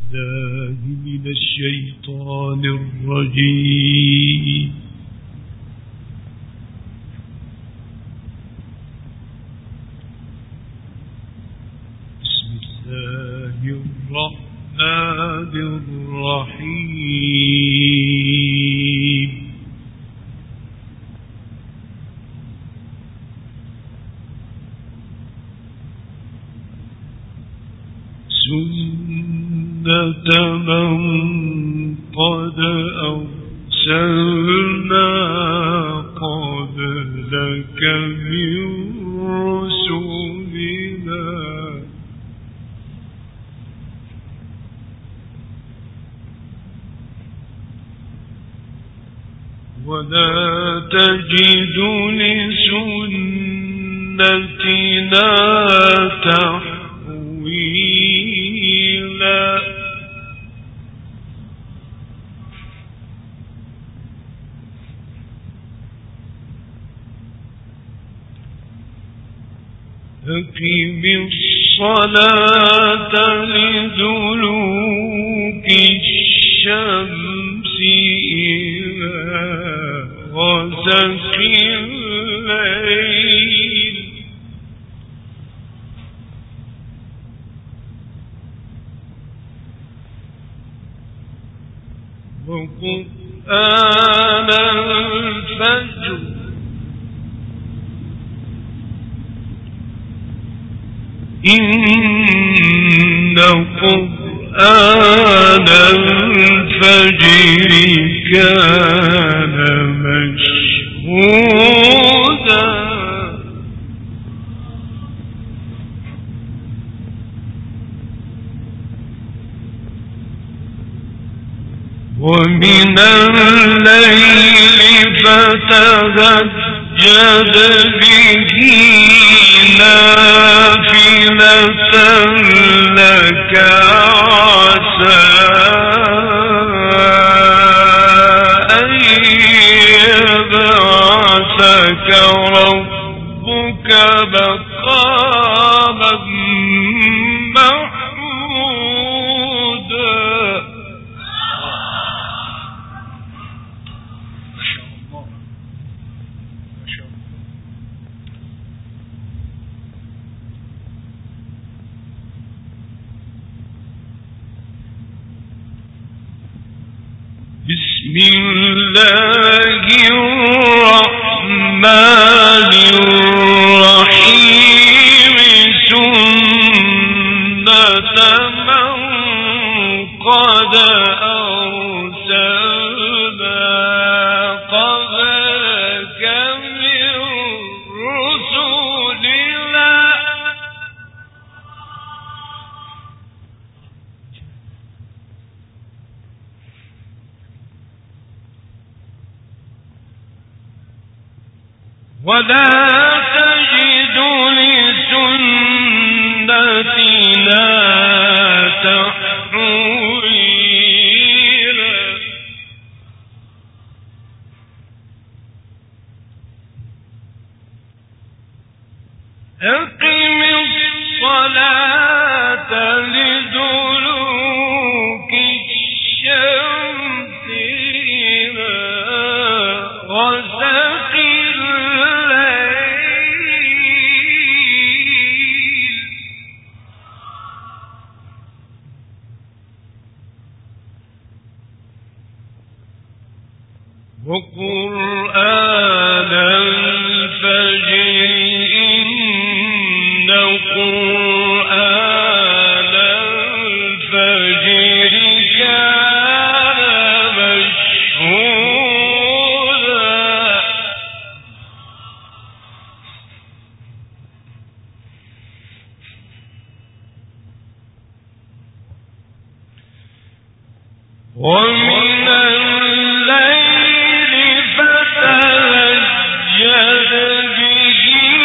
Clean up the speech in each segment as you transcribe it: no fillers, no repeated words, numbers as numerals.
الله من الشيطان الرجيم. بسم الله الرحمن الرحيم. سنة من قد أرسلنا قبلك من رسلنا ولا تجد لسنتنا تحويلا. أقم الصلاة لدلوك الشمس إلى غسق الليل وقرآن الفجر إن قرآن الفجر كان مشهودا. ومن الليل فتهجد به نافلة لك عسى أن يبعثك ربك مقاما محمودا. بسم الله الرحمن الرحيم. سنة من قد أرسلنا قبلك من رسلنا ولا تجد لسنتنا تحويلا. أقم الصلاة لدلوك الشمس إلى غسق وقرآن الفجر إن قرآن الفجر كان مشهودا. ومن الليل فتهجد به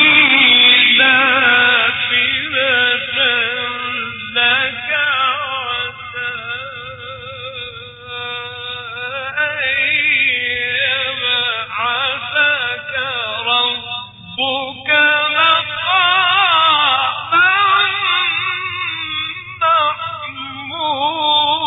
نافلة لك عسى أن يبعثك ربك مقاما محمودا.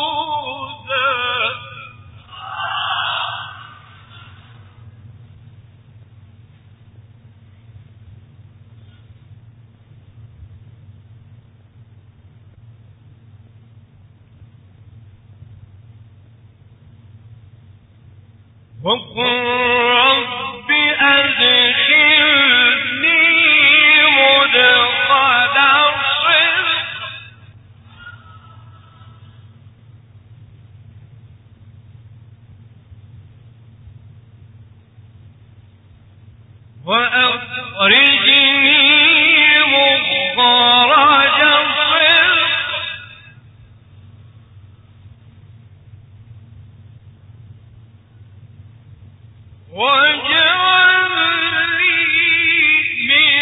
وقل رب أدخلني مدخل صدق وأخرجني مخرج صدق واجعل لي من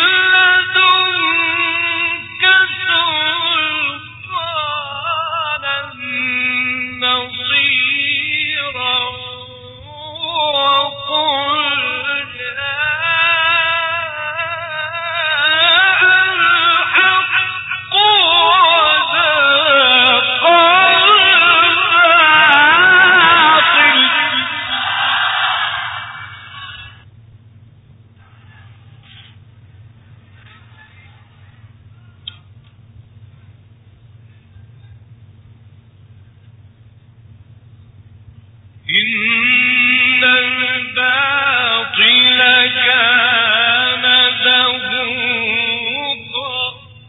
لدنك سلطانا نصيرا وقل جاء الحق وزهق الباطل إن الباطل كان زهوقا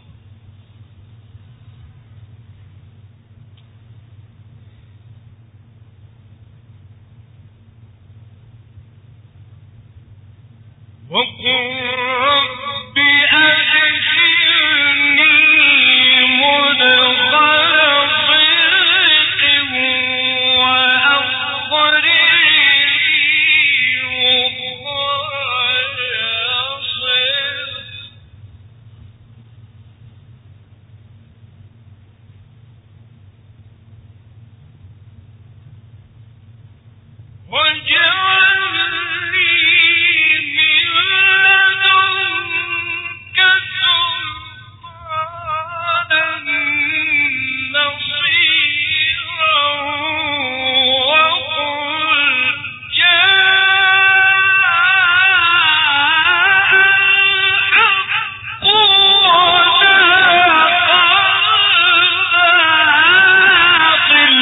وقل رب أدخلني مدخل صدق واجعل لي من لدنك سلطانا نصيرا وقل جاء الحق وزهق الباطل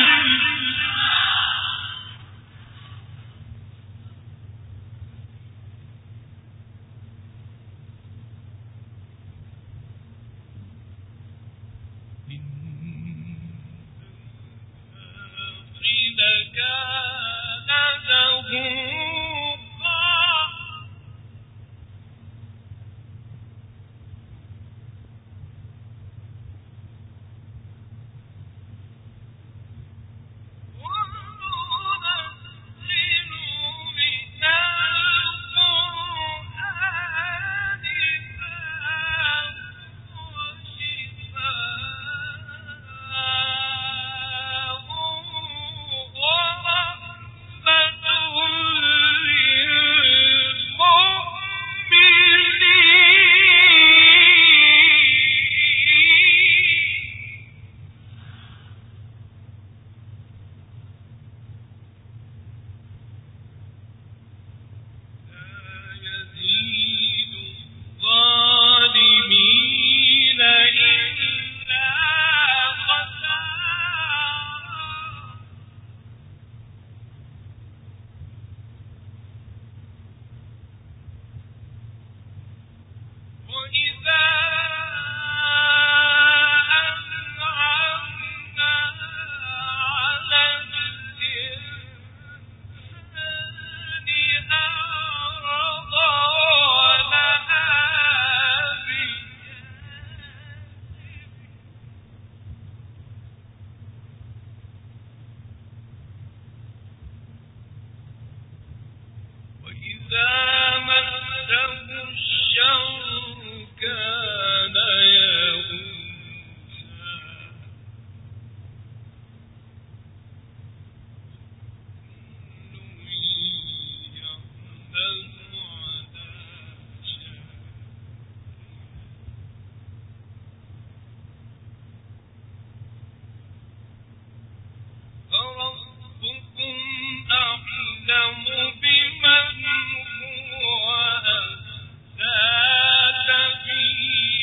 بمن هو أهدى سبيلا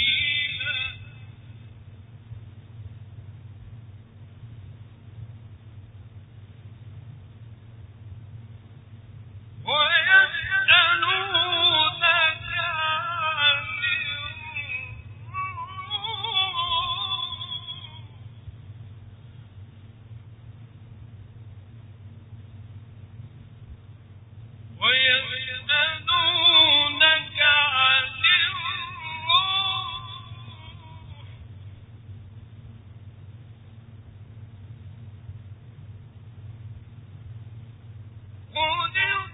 ويسألونك عن الروح قل